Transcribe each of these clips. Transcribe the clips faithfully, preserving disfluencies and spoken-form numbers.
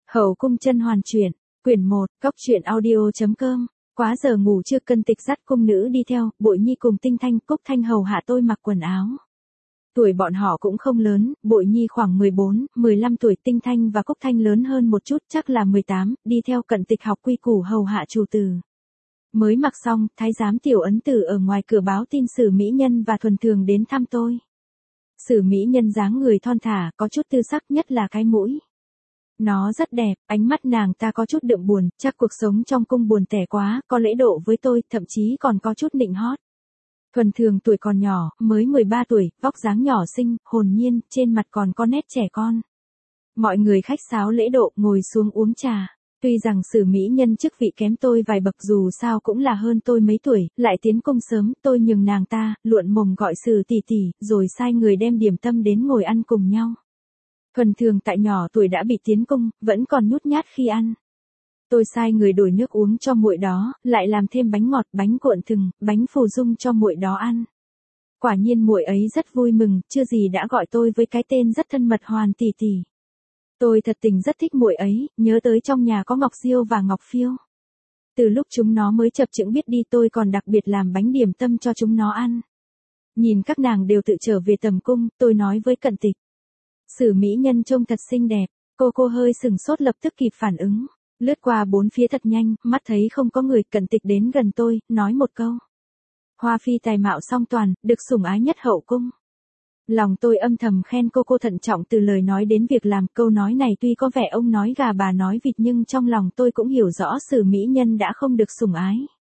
Hậu cung甄hoàn truyện, quyển một, cóc truyện audio chấm com. Quá giờ ngủ chưa, Cân Tịch dắt cung nữ đi theo, Bội Nhi cùng Tinh Thanh, Cúc Thanh hầu hạ tôi mặc quần áo. Tuổi bọn họ cũng không lớn, Bội Nhi khoảng mười bốn, mười lăm tuổi, Tinh Thanh và Cúc Thanh lớn hơn một chút, chắc là mười tám, đi theo Cận Tịch học quy củ hầu hạ chủ tử. Mới mặc xong, thái giám Tiểu Ấn Tử ở ngoài cửa báo tin Sử mỹ nhân và Thuần Thường đến thăm tôi. Sử mỹ nhân dáng người thon thả, có chút tư sắc, nhất là cái mũi. Nó rất đẹp, ánh mắt nàng ta có chút đượm buồn, chắc cuộc sống trong cung buồn tẻ quá, có lễ độ với tôi, thậm chí còn có chút nịnh hót. Thuần Thường tuổi còn nhỏ, mới mười ba tuổi, vóc dáng nhỏ xinh, hồn nhiên, trên mặt còn có nét trẻ con. Mọi người khách sáo lễ độ, ngồi xuống uống trà. Tuy rằng Sử mỹ nhân chức vị kém tôi vài bậc, dù sao cũng là hơn tôi mấy tuổi, lại tiến cung sớm, tôi nhường nàng ta, luộn mồm gọi Sử tỷ tỷ, rồi sai người đem điểm tâm đến ngồi ăn cùng nhau. Thuần Thường tại nhỏ tuổi đã bị tiến cung, vẫn còn nhút nhát khi ăn. Tôi sai người đổi nước uống cho muội đó, lại làm thêm bánh ngọt, bánh cuộn thừng, bánh phù dung cho muội đó ăn. Quả nhiên muội ấy rất vui mừng, chưa gì đã gọi tôi với cái tên rất thân mật Hoàn tỷ tỷ. Tôi thật tình rất thích muội ấy, nhớ tới trong nhà có Ngọc Diêu và Ngọc Phiêu. Từ lúc chúng nó mới chập chững biết đi, tôi còn đặc biệt làm bánh điểm tâm cho chúng nó ăn. Nhìn các nàng đều tự trở về tầm cung, tôi nói với Cận Tịch. Sử mỹ nhân trông thật xinh đẹp, cô cô hơi sừng sốt lập tức kịp phản ứng. Lướt qua bốn phía thật nhanh, mắt thấy không có người, Cận Tịch đến gần tôi, nói một câu. Hoa phi tài mạo song toàn, được sủng ái nhất hậu cung. Lòng tôi âm thầm khen cô cô thận trọng từ lời nói đến việc làm, câu nói này tuy có vẻ ông nói gà bà nói vịt nhưng trong lòng tôi cũng hiểu rõ Sử mỹ nhân đã không được sủng ái.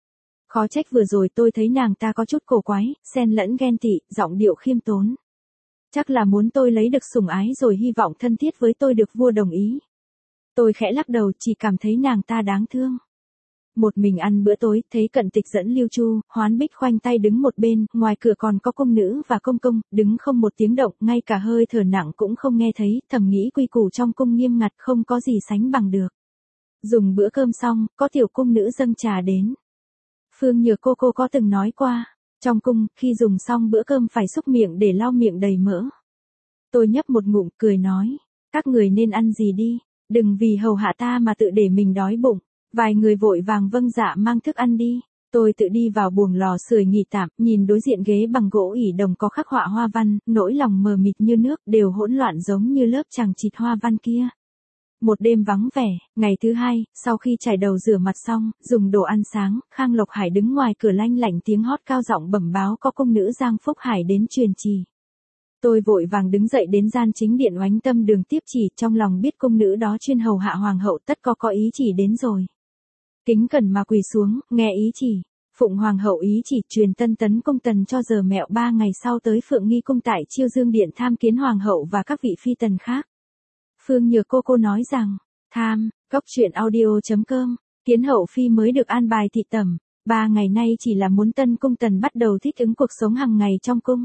Khó trách vừa rồi tôi thấy nàng ta có chút cổ quái, xen lẫn ghen tị, giọng điệu khiêm tốn. Chắc là muốn tôi lấy được sủng ái rồi hy vọng thân thiết với tôi được vua đồng ý. Tôi khẽ lắc đầu, chỉ cảm thấy nàng ta đáng thương. Một mình ăn bữa tối, thấy Cận Tịch dẫn Lưu Chu, Hoán Bích khoanh tay đứng một bên, ngoài cửa còn có cung nữ và công công, đứng không một tiếng động, ngay cả hơi thở nặng cũng không nghe thấy, thầm nghĩ quy củ trong cung nghiêm ngặt không có gì sánh bằng được. Dùng bữa cơm xong, có tiểu cung nữ dâng trà đến. Phương Nhược cô cô có từng nói qua, trong cung, khi dùng xong bữa cơm phải xúc miệng để lau miệng đầy mỡ. Tôi nhấp một ngụm, cười nói, các người nên ăn gì đi, đừng vì hầu hạ ta mà tự để mình đói bụng. Vài người vội vàng vâng dạ mang thức ăn đi. Tôi tự đi vào buồng lò sưởi nghỉ tạm, nhìn đối diện ghế bằng gỗ ỉ đồng có khắc họa hoa văn, nỗi lòng mờ mịt như nước, đều hỗn loạn giống như lớp chằng chịt hoa văn kia. Một đêm vắng vẻ, ngày thứ hai, sau khi chải đầu rửa mặt xong, dùng đồ ăn sáng, Khang Lộc Hải đứng ngoài cửa lanh lảnh tiếng hót cao giọng bẩm báo có cung nữ Giang Phúc Hải đến truyền chỉ. Tôi vội vàng đứng dậy đến gian chính điện Oánh Tâm Đường tiếp chỉ, trong lòng biết cung nữ đó chuyên hầu hạ hoàng hậu, tất có có ý chỉ đến rồi. Kính cẩn mà quỳ xuống, nghe ý chỉ. Phụng hoàng hậu ý chỉ, truyền Tân Tấn công tần cho giờ mẹo ba ngày sau tới Phượng Nghi cung tại Chiêu Dương điện tham kiến hoàng hậu và các vị phi tần khác. Phương Nhược cô cô nói rằng, tham, cóc truyện audio chấm com, Kiến hậu phi mới được an bài thị tẩm, ba ngày nay chỉ là muốn Tân cung tần bắt đầu thích ứng cuộc sống hàng ngày trong cung.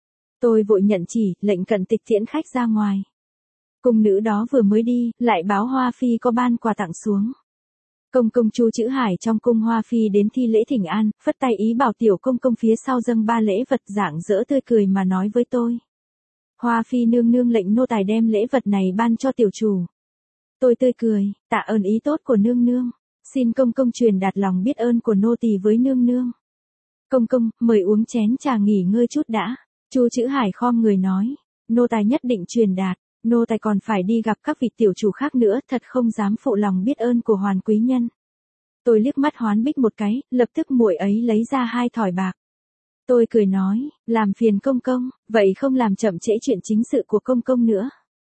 Tôi vội nhận chỉ, lệnh Cận Tịch tiễn khách ra ngoài. Cung nữ đó vừa mới đi, lại báo Hoa phi có ban quà tặng xuống. Công công Chu Chữ Hải trong cung Hoa phi đến thi lễ thỉnh an, phất tay ý bảo tiểu công công phía sau dâng ba lễ vật, rạng rỡ tươi cười mà nói với tôi. Hoa phi nương nương lệnh nô tài đem lễ vật này ban cho tiểu chủ. Tôi tươi cười, tạ ơn ý tốt của nương nương, xin công công truyền đạt lòng biết ơn của nô tỳ với nương nương. Công công, mời uống chén trà nghỉ ngơi chút đã. Chu Chữ Hải khom người nói, nô tài nhất định truyền đạt, nô tài còn phải đi gặp các vị tiểu chủ khác nữa, thật không dám phụ lòng biết ơn của Hoàn quý nhân. Tôi liếc mắt Hoán Bích một cái, lập tức muội ấy lấy ra hai thỏi bạc. Tôi cười nói, làm phiền công công, vậy không làm chậm trễ chuyện chính sự của công công nữa.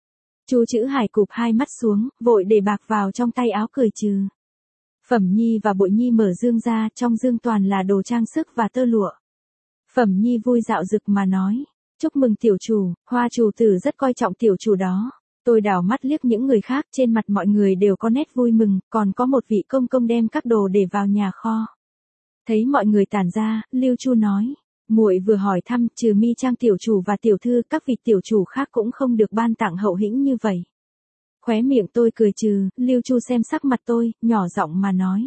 Chu Chữ Hải cụp hai mắt xuống, vội để bạc vào trong tay áo cười trừ. Phẩm Nhi và Bội Nhi mở dương ra, trong dương toàn là đồ trang sức và tơ lụa. Phẩm Nhi vui dạo rực mà nói, chúc mừng tiểu chủ, Hoa chủ tử rất coi trọng tiểu chủ đó. Tôi đảo mắt liếc những người khác, trên mặt mọi người đều có nét vui mừng, còn có một vị công công đem các đồ để vào nhà kho. Thấy mọi người tản ra, Lưu Chu nói, muội vừa hỏi thăm, trừ Mi Trang tiểu chủ và tiểu thư, các vị tiểu chủ khác cũng không được ban tặng hậu hĩnh như vậy. Khóe miệng tôi cười trừ, Lưu Chu xem sắc mặt tôi, nhỏ giọng mà nói.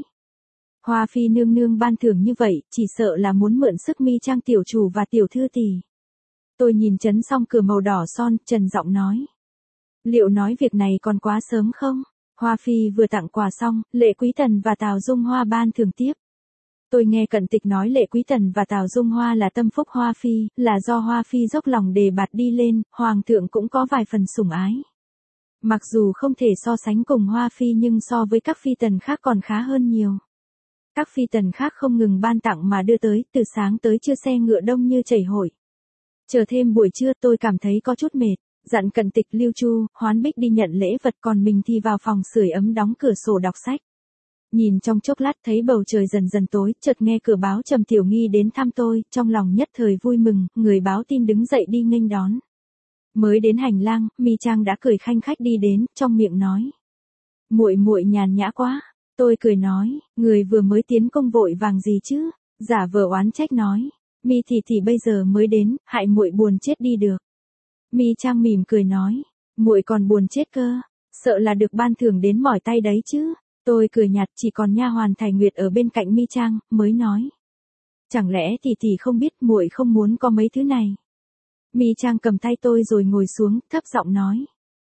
Hoa phi nương nương ban thưởng như vậy, chỉ sợ là muốn mượn sức Mi Trang tiểu chủ và tiểu thư tỷ. Tôi nhìn chấn xong cửa màu đỏ son, trần giọng nói. Liệu nói việc này còn quá sớm không? Hoa phi vừa tặng quà xong, Lệ Quý Tần và Tào Dung Hoa ban thưởng tiếp. Tôi nghe Cận Tịch nói Lệ Quý Tần và Tào Dung Hoa là tâm phúc Hoa phi, là do Hoa phi dốc lòng đề bạt đi lên, hoàng thượng cũng có vài phần sủng ái. Mặc dù không thể so sánh cùng Hoa phi nhưng so với các phi tần khác còn khá hơn nhiều. Các phi tần khác không ngừng ban tặng mà đưa tới, từ sáng tới trưa xe ngựa đông như chảy hội. Chờ thêm buổi trưa tôi cảm thấy có chút mệt, dặn Cận Tịch Lưu Chu, Hoán Bích đi nhận lễ vật, còn mình thì vào phòng sưởi ấm đóng cửa sổ đọc sách. Nhìn trong chốc lát thấy bầu trời dần dần tối, chợt nghe cửa báo Trầm Tiểu Nghi đến thăm tôi, trong lòng nhất thời vui mừng, người báo tin đứng dậy đi nghênh đón. Mới đến hành lang, Mi Trang đã cười khanh khách đi đến, trong miệng nói: "Muội muội nhàn nhã quá." Tôi cười nói: "Người vừa mới tiến công vội vàng gì chứ?" Giả vờ oán trách nói: "Mi tỷ tỷ bây giờ mới đến, hại muội buồn chết đi được." Mi Trang mỉm cười nói: "Muội còn buồn chết cơ, sợ là được ban thưởng đến mỏi tay đấy chứ." Tôi cười nhạt, chỉ còn nha hoàn Thải Nguyệt ở bên cạnh Mi Trang, mới nói: "Chẳng lẽ tỷ tỷ không biết muội không muốn có mấy thứ này?" Mi Trang cầm tay tôi rồi ngồi xuống, thấp giọng nói: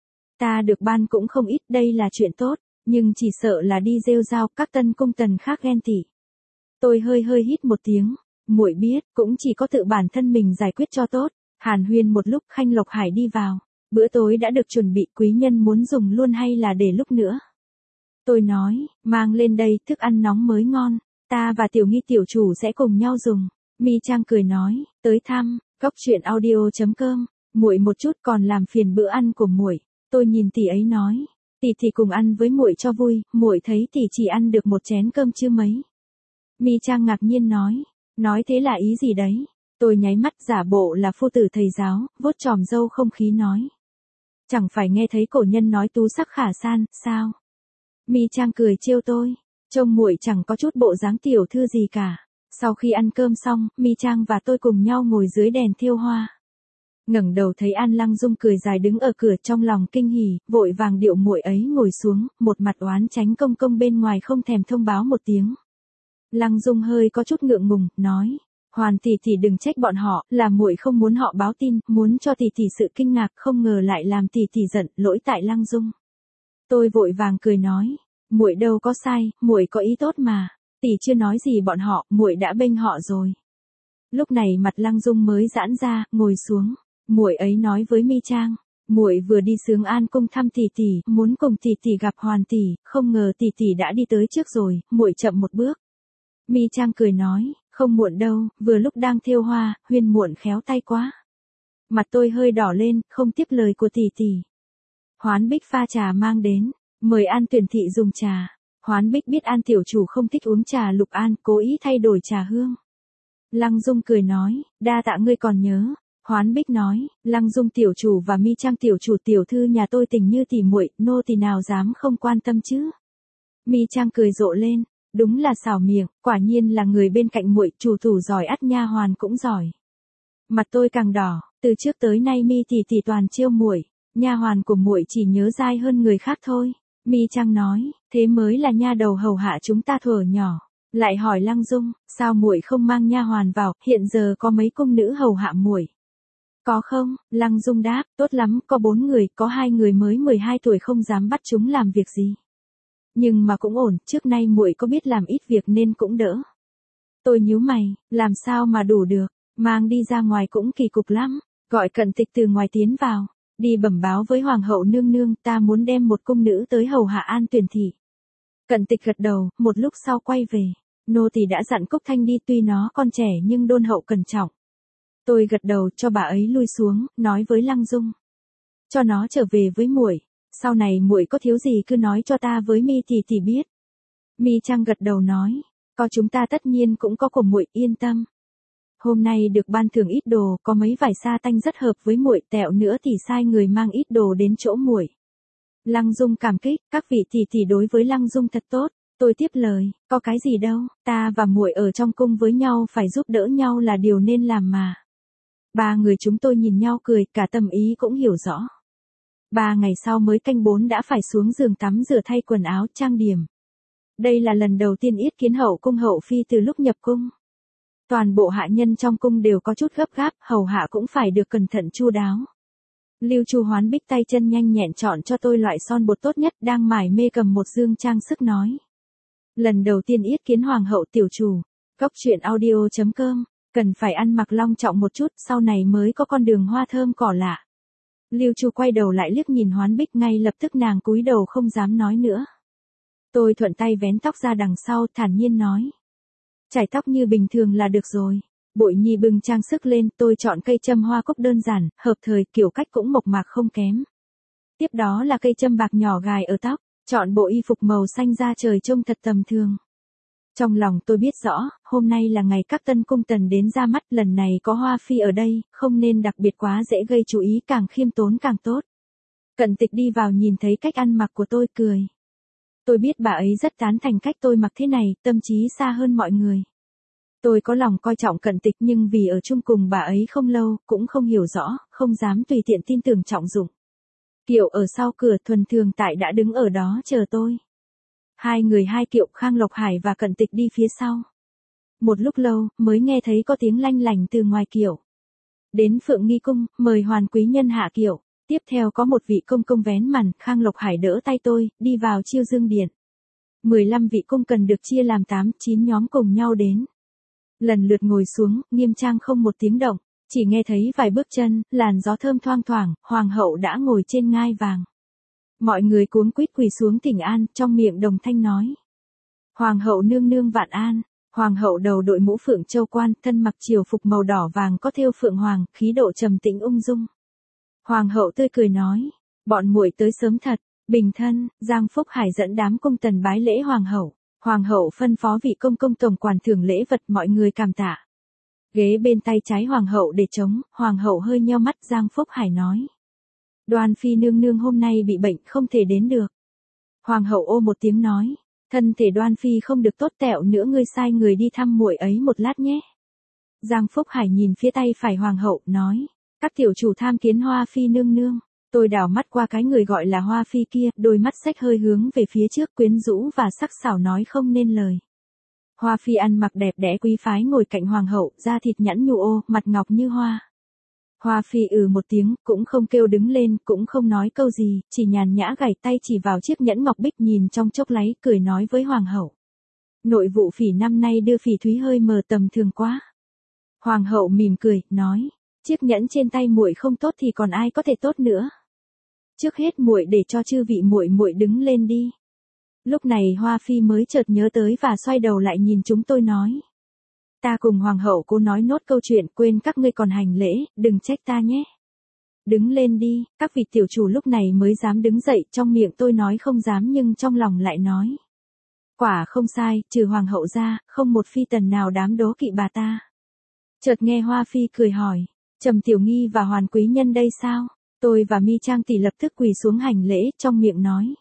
"Ta được ban cũng không ít, đây là chuyện tốt, nhưng chỉ sợ là đi rêu rao các tân cung tần khác ghen tị." Tôi hơi hơi hít một tiếng, muội biết, cũng chỉ có tự bản thân mình giải quyết cho tốt. Hàn huyên một lúc, Khanh Lộc Hải đi vào. Bữa tối đã được chuẩn bị, quý nhân muốn dùng luôn hay là để lúc nữa? Tôi nói, mang lên đây, thức ăn nóng mới ngon, ta và Tiểu Nghi tiểu chủ sẽ cùng nhau dùng. Mi Trang cười nói, tới thăm, cốc truyện audio chấm com, muội một chút còn làm phiền bữa ăn của muội. Tôi nhìn tỷ ấy nói, tỷ tỷ cùng ăn với muội cho vui, muội thấy tỷ chỉ ăn được một chén cơm chưa mấy. Mi Trang ngạc nhiên nói, nói thế là ý gì đấy? Tôi nháy mắt giả bộ là phu tử thầy giáo, vuốt chòm râu không khí nói. Chẳng phải nghe thấy cổ nhân nói tú sắc khả san, sao? Mi Trang cười trêu tôi, trông muội chẳng có chút bộ dáng tiểu thư gì cả. Sau khi ăn cơm xong, Mi Trang và tôi cùng nhau ngồi dưới đèn thiêu hoa. Ngẩng đầu thấy An Lăng Dung cười dài đứng ở cửa, trong lòng kinh hỉ, vội vàng điệu muội ấy ngồi xuống, một mặt oán tránh công công bên ngoài không thèm thông báo một tiếng. Lăng Dung hơi có chút ngượng ngùng, nói, Hoàn tỷ tỷ đừng trách bọn họ, là muội không muốn họ báo tin, muốn cho tỷ tỷ sự kinh ngạc, không ngờ lại làm tỷ tỷ giận, lỗi tại Lăng Dung. Tôi vội vàng cười nói, muội đâu có sai, muội có ý tốt mà, tỷ chưa nói gì bọn họ, muội đã bênh họ rồi. Lúc này mặt Lăng Dung mới giãn ra, ngồi xuống, muội ấy nói với Mi Trang, muội vừa đi Sướng An cung thăm tỷ tỷ, muốn cùng tỷ tỷ gặp Hoàn tỷ, không ngờ tỷ tỷ đã đi tới trước rồi, muội chậm một bước. Mi Trang cười nói, không muộn đâu, vừa lúc đang thêu hoa, Huyên muộn khéo tay quá. Mặt tôi hơi đỏ lên, không tiếp lời của tỷ tỷ. Hoán Bích pha trà mang đến, mời An Tuyển thị dùng trà. Hoán Bích biết An tiểu chủ không thích uống trà Lục An, cố ý thay đổi trà hương. Lăng Dung cười nói, đa tạ ngươi còn nhớ. Hoán Bích nói, Lăng Dung tiểu chủ và Mi Trang tiểu chủ tiểu thư nhà tôi tình như tỉ muội, nô tỳ nào dám không quan tâm chứ. Mi Trang cười rộ lên, đúng là xảo miệng, quả nhiên là người bên cạnh muội, chủ thủ giỏi ắt nha hoàn cũng giỏi. Mặt tôi càng đỏ, từ trước tới nay Mi tỷ tỷ toàn trêu muội, nha hoàn của muội chỉ nhớ dai hơn người khác thôi. Mi Trang nói, thế mới là nha đầu hầu hạ chúng ta thuở nhỏ. Lại hỏi Lăng Dung, sao muội không mang nha hoàn vào, hiện giờ có mấy cung nữ hầu hạ muội? Có không? Lăng Dung đáp, tốt lắm, có bốn người, có hai người mới mười hai tuổi không dám bắt chúng làm việc gì. Nhưng mà cũng ổn, trước nay muội có biết làm ít việc nên cũng đỡ. Tôi nhíu mày, làm sao mà đủ được, mang đi ra ngoài cũng kỳ cục lắm. Gọi Cận Tịch từ ngoài tiến vào, đi bẩm báo với hoàng hậu nương nương, ta muốn đem một cung nữ tới hầu hạ An Tuyển thị. Cận Tịch gật đầu, một lúc sau quay về, nô tỳ đã dặn Cúc Thanh đi, tuy nó con trẻ nhưng đôn hậu cẩn trọng. Tôi gật đầu cho bà ấy lui xuống, nói với Lăng Dung, cho nó trở về với muội. Sau này muội có thiếu gì cứ nói cho ta với Mi tỷ tỷ biết. Mi Trang gật đầu nói, có chúng ta tất nhiên cũng có của muội, yên tâm. Hôm nay được ban thưởng ít đồ, có mấy vải sa tanh rất hợp với muội, tẹo nữa thì sai người mang ít đồ đến chỗ muội. Lăng Dung cảm kích, các vị tỷ tỷ đối với Lăng Dung thật tốt. Tôi tiếp lời, có cái gì đâu, ta và muội ở trong cung với nhau phải giúp đỡ nhau là điều nên làm mà. Ba người chúng tôi nhìn nhau cười, cả tâm ý cũng hiểu rõ. Ba ngày sau mới canh bốn đã phải xuống giường tắm rửa thay quần áo trang điểm. Đây là lần đầu tiên yết kiến hậu cung hậu phi từ lúc nhập cung. Toàn bộ hạ nhân trong cung đều có chút gấp gáp, hầu hạ cũng phải được cẩn thận chu đáo. Lưu Chu Hoán Bích tay chân nhanh nhẹn chọn cho tôi loại son bột tốt nhất, đang mải mê cầm một dương trang sức nói. Lần đầu tiên yết kiến hoàng hậu tiểu chủ. Cóc truyện audio chấm com, cần phải ăn mặc long trọng một chút, sau này mới có con đường hoa thơm cỏ lạ. Lưu Chu quay đầu lại liếc nhìn Hoán Bích, ngay lập tức nàng cúi đầu không dám nói nữa. Tôi thuận tay vén tóc ra đằng sau, thản nhiên nói. Chải tóc như bình thường là được rồi. Bội Nhi bưng trang sức lên, tôi chọn cây châm hoa cúc đơn giản, hợp thời, kiểu cách cũng mộc mạc không kém. Tiếp đó là cây châm bạc nhỏ gài ở tóc, chọn bộ y phục màu xanh da trời trông thật tầm thường. Trong lòng tôi biết rõ, hôm nay là ngày các tân cung tần đến ra mắt, lần này có Hoa Phi ở đây, không nên đặc biệt quá dễ gây chú ý, càng khiêm tốn càng tốt. Cận Tịch đi vào nhìn thấy cách ăn mặc của tôi cười. Tôi biết bà ấy rất tán thành cách tôi mặc thế này, tâm trí xa hơn mọi người. Tôi có lòng coi trọng Cận Tịch nhưng vì ở chung cùng bà ấy không lâu, cũng không hiểu rõ, không dám tùy tiện tin tưởng trọng dụng. Kiệu ở sau cửa, Thuần Thường Tại đã đứng ở đó chờ tôi. Hai người hai kiệu, Khang Lộc Hải và Cận Tịch đi phía sau. Một lúc lâu, mới nghe thấy có tiếng lanh lành từ ngoài kiệu. Đến Phượng Nghi Cung, mời Hoàn quý nhân hạ kiệu. Tiếp theo có một vị công công vén màn, Khang Lộc Hải đỡ tay tôi, đi vào Chiêu Dương Điện. mười lăm vị cung cần được chia làm tám, chín nhóm cùng nhau đến. Lần lượt ngồi xuống, nghiêm trang không một tiếng động, chỉ nghe thấy vài bước chân, làn gió thơm thoang thoảng, hoàng hậu đã ngồi trên ngai vàng. Mọi người cuống quýt quỳ xuống thỉnh an, trong miệng đồng thanh nói. Hoàng hậu nương nương vạn an. Hoàng hậu đầu đội mũ phượng châu quan, thân mặc triều phục màu đỏ vàng có thêu phượng hoàng, khí độ trầm tĩnh ung dung. Hoàng hậu tươi cười nói, bọn muội tới sớm thật. Bình thân, Giang Phúc Hải dẫn đám cung tần bái lễ hoàng hậu. Hoàng hậu phân phó vị công công tổng quản thưởng lễ vật, mọi người cảm tạ. Ghế bên tay trái hoàng hậu để trống, hoàng hậu hơi nheo mắt, Giang Phúc Hải nói. Đoan phi nương nương hôm nay bị bệnh, không thể đến được. Hoàng hậu ô một tiếng nói, thân thể Đoan phi không được tốt, tẹo nữa ngươi sai người đi thăm muội ấy một lát nhé. Giang Phúc Hải nhìn phía tay phải hoàng hậu, nói, các tiểu chủ tham kiến Hoa phi nương nương. Tôi đảo mắt qua cái người gọi là Hoa Phi kia, đôi mắt xếch hơi hướng về phía trước, quyến rũ và sắc sảo nói không nên lời. Hoa Phi ăn mặc đẹp đẽ quý phái ngồi cạnh hoàng hậu, da thịt nhẵn nhụ ô, mặt ngọc như hoa. Hoa Phi ừ một tiếng, cũng không kêu đứng lên, cũng không nói câu gì, chỉ nhàn nhã gảy tay chỉ vào chiếc nhẫn ngọc bích nhìn trong chốc láy, cười nói với hoàng hậu. Nội vụ phỉ năm nay đưa phỉ thúy hơi mờ tầm thường quá. Hoàng hậu mỉm cười, nói, chiếc nhẫn trên tay muội không tốt thì còn ai có thể tốt nữa. Trước hết muội để cho chư vị muội muội đứng lên đi. Lúc này Hoa Phi mới chợt nhớ tới và xoay đầu lại nhìn chúng tôi nói. Ta cùng hoàng hậu cô nói nốt câu chuyện, quên các ngươi còn hành lễ, đừng trách ta nhé. Đứng lên đi, các vị tiểu chủ lúc này mới dám đứng dậy, trong miệng tôi nói không dám nhưng trong lòng lại nói. Quả không sai, trừ hoàng hậu ra, không một phi tần nào dám đố kỵ bà ta. Chợt nghe Hoa Phi cười hỏi, Trầm Tiểu Nghi và Hoàn quý nhân đây sao? Tôi và Mi Trang tỷ lập tức quỳ xuống hành lễ, trong miệng nói.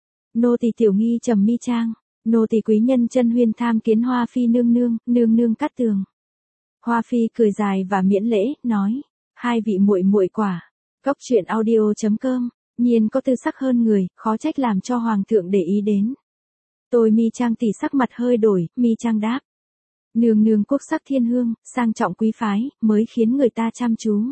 Nô tỳ Tiểu Nghi Trầm Mi Trang, nô tỳ quý nhân Chân Huyên tham kiến Hoa Phi nương nương, nương nương cát tường. Hoa Phi cười dài và miễn lễ, nói, hai vị muội muội quả. Cóc truyện audio chấm com, nhiên có tư sắc hơn người, khó trách làm cho hoàng thượng để ý đến. Tôi Mi Trang tỷ sắc mặt hơi đổi, Mi Trang đáp. Nương nương quốc sắc thiên hương, sang trọng quý phái, mới khiến người ta chăm chú.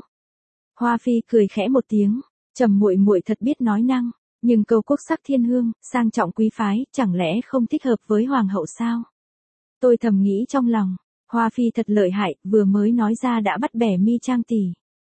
Hoa Phi cười khẽ một tiếng, Trầm muội muội thật biết nói năng, nhưng câu quốc sắc thiên hương, sang trọng quý phái, chẳng lẽ không thích hợp với hoàng hậu sao? Tôi thầm nghĩ trong lòng, Hoa Phi thật lợi hại, vừa mới nói ra đã bắt bẻ Mi Trang tỷ.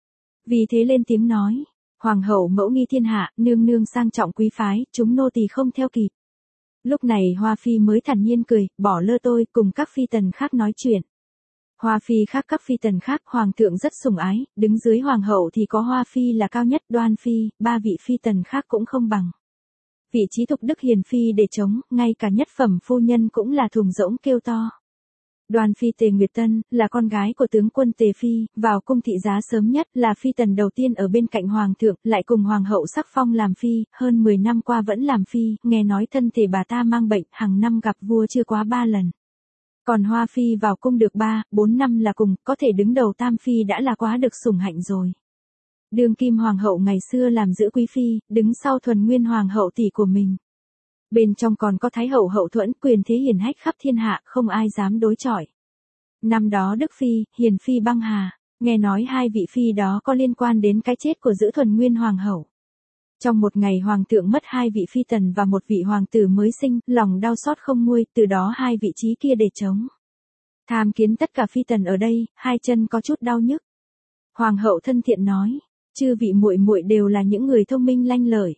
Vì thế lên tiếng nói, hoàng hậu mẫu nghi thiên hạ, nương nương sang trọng quý phái, chúng nô tỳ không theo kịp. Lúc này Hoa Phi mới thản nhiên cười, bỏ lơ tôi, cùng các phi tần khác nói chuyện. Hoa Phi khác các phi tần khác, hoàng thượng rất sủng ái, đứng dưới hoàng hậu thì có Hoa Phi là cao nhất, Đoan Phi, ba vị phi tần khác cũng không bằng. Vị trí thục đức hiền phi để chống, ngay cả nhất phẩm phu nhân cũng là thùng rỗng kêu to. Đoan Phi Tề Nguyệt Tân, là con gái của tướng quân Tề Phi, vào cung thị giá sớm nhất, là phi tần đầu tiên ở bên cạnh hoàng thượng, lại cùng hoàng hậu sắc phong làm phi, hơn mười năm qua vẫn làm phi, nghe nói thân thể bà ta mang bệnh, hàng năm gặp vua chưa quá ba lần. Còn Hoa Phi vào cung được ba, bốn năm là cùng, có thể đứng đầu tam phi đã là quá được sủng hạnh rồi. Đương kim hoàng hậu ngày xưa làm giữ quý phi, đứng sau Thuần Nguyên hoàng hậu tỷ của mình. Bên trong còn có Thái hậu Hậu Thuẫn, quyền thế hiển hách khắp thiên hạ, không ai dám đối chọi. Năm đó Đức Phi, Hiền Phi băng hà, Nghe nói hai vị phi đó có liên quan đến cái chết của Giữ Thuần Nguyên Hoàng hậu. Trong một ngày hoàng thượng mất hai vị phi tần và một vị hoàng tử mới sinh, lòng đau xót không nguôi, từ đó hai vị trí kia để trống. Tham kiến tất cả phi tần ở đây, hai chân có chút đau nhức. Hoàng hậu thân thiện nói, chư vị muội muội đều là những người thông minh lanh lợi.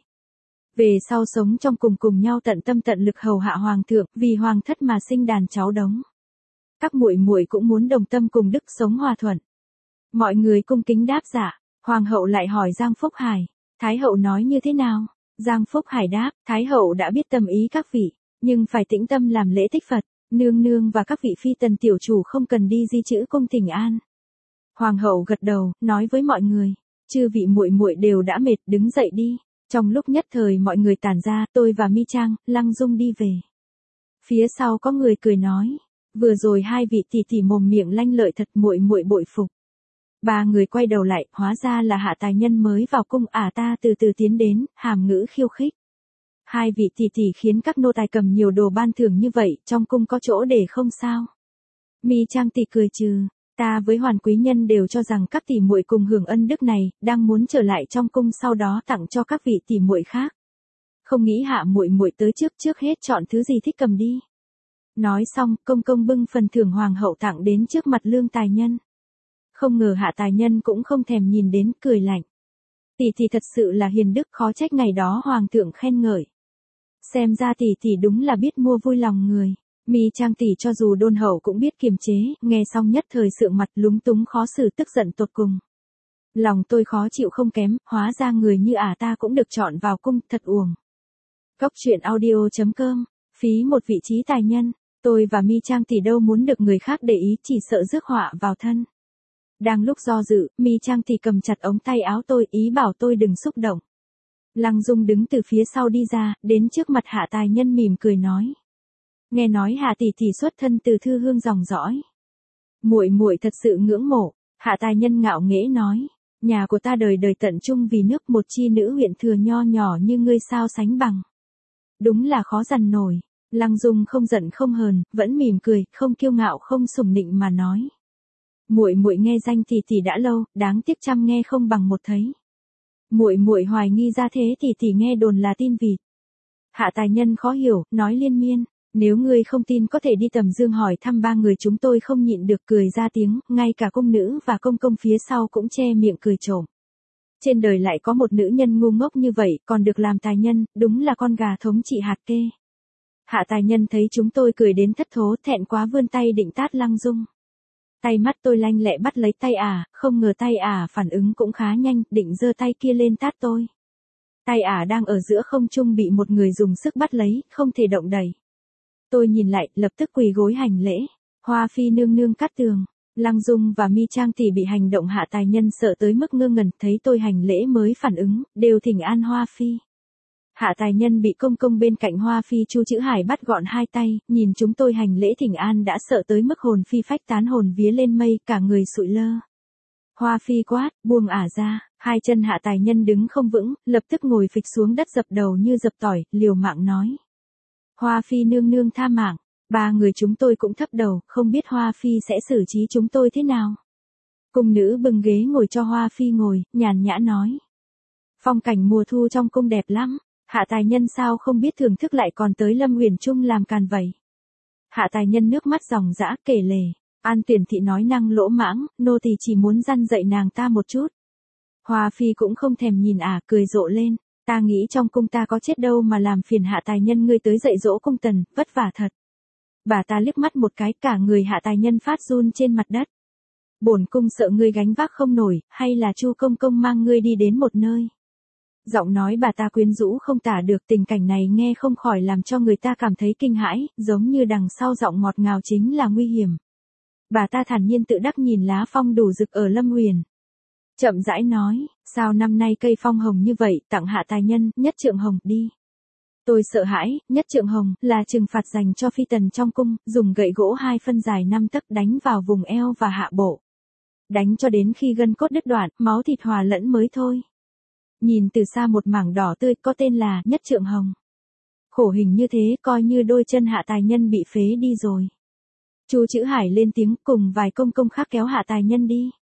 Về sau sống trong cùng cùng nhau tận tâm tận lực hầu hạ hoàng thượng, vì hoàng thất mà sinh đàn cháu đống. Các muội muội cũng muốn đồng tâm cùng đức sống hòa thuận. Mọi người cung kính đáp dạ. Hoàng hậu lại hỏi Giang Phúc Hải, Thái hậu nói như thế nào? Giang Phúc Hải đáp, Thái hậu đã biết tâm ý các vị, nhưng phải tĩnh tâm làm lễ tích Phật, nương nương và các vị phi tần tiểu chủ không cần đi di chữ cung thỉnh an. Hoàng hậu gật đầu, nói với mọi người, chư vị muội muội đều đã mệt, đứng dậy đi. Trong lúc nhất thời mọi người tản ra, tôi và Mi Trang, Lăng Dung đi về. Phía sau có người cười nói, vừa rồi hai vị tỷ tỷ mồm miệng lanh lợi thật, muội muội bội phục. Ba người quay đầu lại, hóa ra là Hạ tài nhân mới vào cung, ả ta từ từ tiến đến, hàm ngữ khiêu khích. Hai vị tỷ tỷ khiến các nô tài cầm nhiều đồ ban thưởng như vậy, trong cung có chỗ để không sao? Mi Trang tỷ cười trừ, ta với Hoàn quý nhân đều cho rằng các tỷ muội cùng hưởng ân đức này, đang muốn trở lại trong cung sau đó tặng cho các vị tỷ muội khác. Không nghĩ Hạ muội muội tới trước, trước hết chọn thứ gì thích cầm đi. Nói xong, công công bưng phần thưởng hoàng hậu tặng đến trước mặt Lương tài nhân. Không ngờ Hạ tài nhân cũng không thèm nhìn đến, cười lạnh. Tỷ tỷ thật sự là hiền đức, khó trách ngày đó hoàng thượng khen ngợi. Xem ra tỷ tỷ đúng là biết mua vui lòng người. Mi Trang tỷ cho dù đôn hậu cũng biết kiềm chế, nghe xong nhất thời sượng mặt lúng túng khó xử tức giận tột cùng. Lòng tôi khó chịu không kém, hóa ra người như ả ta cũng được chọn vào cung, thật uổng. Góc truyện audio chấm com, phí một vị trí tài nhân, tôi và Mi Trang tỷ đâu muốn được người khác để ý, chỉ sợ rước họa vào thân. Đang lúc do dự, Mi Trang tỷ cầm chặt ống tay áo tôi, ý bảo tôi đừng xúc động. Lăng Dung đứng từ phía sau đi ra, đến trước mặt Hạ tài nhân mỉm cười nói. Nghe nói Hạ tỷ tỷ xuất thân từ thư hương dòng dõi. Muội muội thật sự ngưỡng mộ. Hạ tài nhân ngạo nghễ nói, nhà của ta đời đời tận trung vì nước, một chi nữ huyện thừa nho nhỏ như ngươi sao sánh bằng. Đúng là khó dằn nổi. Lăng Dung không giận không hờn, vẫn mỉm cười, không kiêu ngạo không sủng nịnh mà nói. Muội muội nghe danh tỷ tỷ đã lâu, đáng tiếc trăm nghe không bằng một thấy. Muội muội hoài nghi ra thế tỷ tỷ nghe đồn là tin vịt. Hạ tài nhân khó hiểu, nói liên miên, nếu ngươi không tin có thể đi tầm dương hỏi thăm ba người chúng tôi, không nhịn được cười ra tiếng, ngay cả cung nữ và công công phía sau cũng che miệng cười trộm. Trên đời lại có một nữ nhân ngu ngốc như vậy, còn được làm tài nhân, đúng là con gà thống trị hạt kê. Hạ tài nhân thấy chúng tôi cười đến thất thố, thẹn quá vươn tay định tát Lăng Dung. Tay mắt tôi lanh lẹ bắt lấy tay ả, không ngờ tay ả phản ứng cũng khá nhanh, định giơ tay kia lên tát tôi. Tay ả đang ở giữa không trung bị một người dùng sức bắt lấy, không thể động đậy. Tôi nhìn lại, lập tức quỳ gối hành lễ. Hoa phi nương nương cát tường. Lăng Dung và Mi Trang tỷ bị hành động Hạ tài nhân sợ tới mức ngơ ngẩn, thấy tôi hành lễ mới phản ứng, đều thỉnh an Hoa phi. Hạ tài nhân bị công công bên cạnh Hoa phi Chu Chữ Hải bắt gọn hai tay, nhìn chúng tôi hành lễ thỉnh an đã sợ tới mức hồn phi phách tán, hồn vía lên mây, cả người sụi lơ. Hoa phi quát, buông ả ra, hai chân Hạ tài nhân đứng không vững, lập tức ngồi phịch xuống đất dập đầu như dập tỏi, liều mạng nói. Hoa phi nương nương tha mạng. Ba người chúng tôi cũng thấp đầu, không biết Hoa phi sẽ xử trí chúng tôi thế nào. Cung nữ bưng ghế ngồi cho Hoa phi ngồi, nhàn nhã nói. Phong cảnh mùa thu trong cung đẹp lắm. Hạ tài nhân sao không biết thưởng thức, lại còn tới Lâm Huyền Trung làm càn vậy. Hạ tài nhân nước mắt ròng rã kể lể. An Tuyển thị nói năng lỗ mãng, nô tỳ chỉ muốn răn dạy nàng ta một chút. Hoa phi cũng không thèm nhìn ả, cười rộ lên. Ta nghĩ trong cung ta có chết đâu mà làm phiền Hạ tài nhân ngươi tới dạy dỗ cung tần, vất vả thật. Bà ta liếc mắt một cái, cả người Hạ tài nhân phát run trên mặt đất. Bổn cung sợ ngươi gánh vác không nổi, hay là Chu công công mang ngươi đi đến một nơi. Giọng nói bà ta quyến rũ không tả được, tình cảnh này nghe không khỏi làm cho người ta cảm thấy kinh hãi, giống như đằng sau giọng ngọt ngào chính là nguy hiểm. Bà ta thản nhiên tự đắc nhìn lá phong đủ rực ở Lâm Huyền. Chậm rãi nói, sao năm nay cây phong hồng như vậy, tặng Hạ tài nhân, nhất trượng hồng, đi. Tôi sợ hãi, nhất trượng hồng, là trừng phạt dành cho phi tần trong cung, dùng gậy gỗ hai phân dài năm tấc đánh vào vùng eo và hạ bộ. Đánh cho đến khi gân cốt đứt đoạn, máu thịt hòa lẫn mới thôi. Nhìn từ xa một mảng đỏ tươi có tên là nhất trượng hồng. Khổ hình như thế coi như đôi chân Hạ tài nhân bị phế đi rồi. Chu Chữ Hải lên tiếng cùng vài công công khác kéo Hạ tài nhân đi.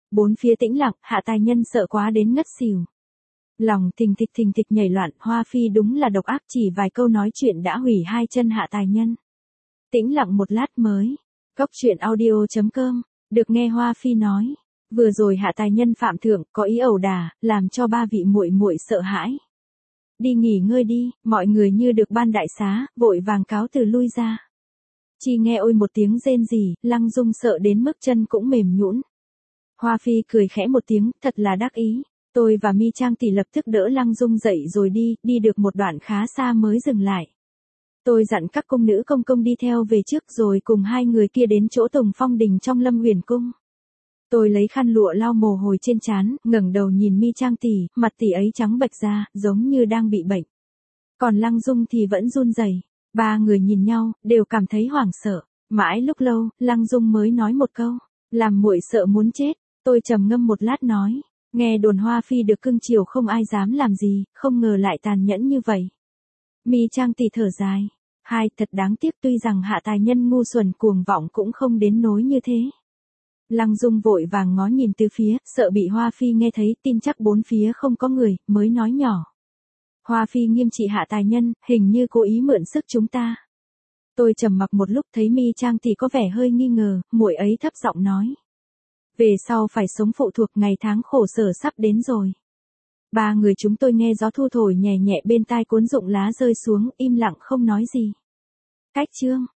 Bốn phía tĩnh lặng, Hạ Tài Nhân sợ quá đến ngất xỉu. Lòng thình thịch thình thịch nhảy loạn, Hoa Phi đúng là độc ác, chỉ vài câu nói chuyện đã hủy hai chân Hạ Tài Nhân. Tĩnh lặng một lát mới. Cốc truyện audio chấm com, được nghe Hoa Phi nói. Vừa rồi Hạ Tài Nhân phạm thượng, có ý ẩu đả, làm cho ba vị muội muội sợ hãi. Đi nghỉ ngơi đi, mọi người như được ban đại xá, vội vàng cáo từ lui ra. Chỉ nghe ôi một tiếng rên rỉ, Lăng Dung sợ đến mức chân cũng mềm nhũn. Hoa Phi cười khẽ một tiếng, thật là đắc ý. Tôi và Mi Trang tỷ lập tức đỡ Lăng Dung dậy rồi đi, đi được một đoạn khá xa mới dừng lại. Tôi dặn các công nữ công công đi theo về trước rồi cùng hai người kia đến chỗ Tùng Phong Đình trong Lâm Huyền Cung. Tôi lấy khăn lụa lau mồ hôi trên trán, ngẩng đầu nhìn Mi Trang tỷ, mặt tỷ ấy trắng bệch ra, giống như đang bị bệnh. Còn Lăng Dung thì vẫn run rẩy. Ba người nhìn nhau, đều cảm thấy hoảng sợ. Mãi lúc lâu, Lăng Dung mới nói một câu, làm muội sợ muốn chết. Tôi trầm ngâm một lát nói, nghe đồn Hoa Phi được cưng chiều không ai dám làm gì, không ngờ lại tàn nhẫn như vậy. Mi Trang tỷ thở dài, hai, thật đáng tiếc, tuy rằng Hạ Tài Nhân ngu xuẩn cuồng vọng cũng không đến nỗi như thế. Lăng Dung vội vàng ngó nhìn từ phía, sợ bị Hoa Phi nghe thấy, tin chắc bốn phía không có người, mới nói nhỏ. Hoa Phi nghiêm trị Hạ Tài Nhân, hình như cố ý mượn sức chúng ta. Tôi trầm mặc một lúc, thấy Mi Trang tỷ có vẻ hơi nghi ngờ, muội ấy thấp giọng nói. Về sau phải sống phụ thuộc, ngày tháng khổ sở sắp đến rồi. Ba người chúng tôi nghe gió thu thổi nhẹ nhẹ bên tai, cuốn rụng lá rơi xuống, im lặng không nói gì. Cách chương